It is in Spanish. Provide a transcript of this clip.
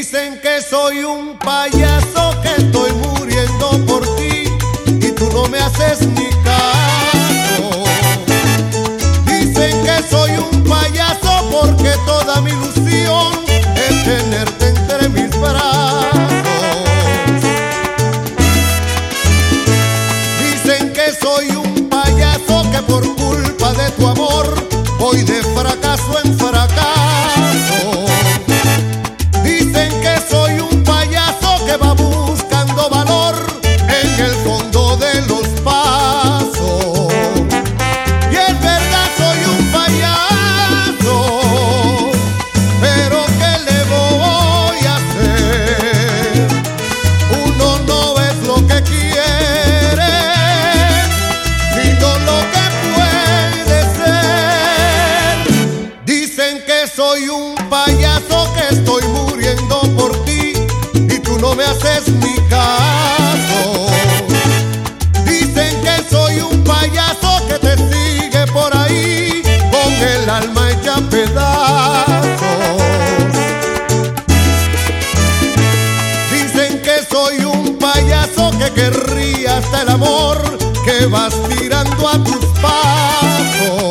Dicen que soy un payaso, que estoy muriendo por ti y tú no me haces ni caso. Dicen que soy un payaso porque toda mi ilusión es tenerte entre mis brazos. Dicen que soy un payaso, que por culpa de tu amor voy de fracaso en fracaso. Dicen que soy un payaso que va buscando valor en el fondo de los pasos. Y es verdad, soy un payaso, pero ¿qué le voy a hacer? Uno no es lo que quiere, sino lo que puede ser. Dicen que soy un payaso, que estoy muriendo por ti y tú no me haces ni caso. Dicen que soy un payaso que te sigue por ahí con el alma hecha pedazos. Dicen que soy un payaso que querría hasta el amor que vas tirando a tus pasos.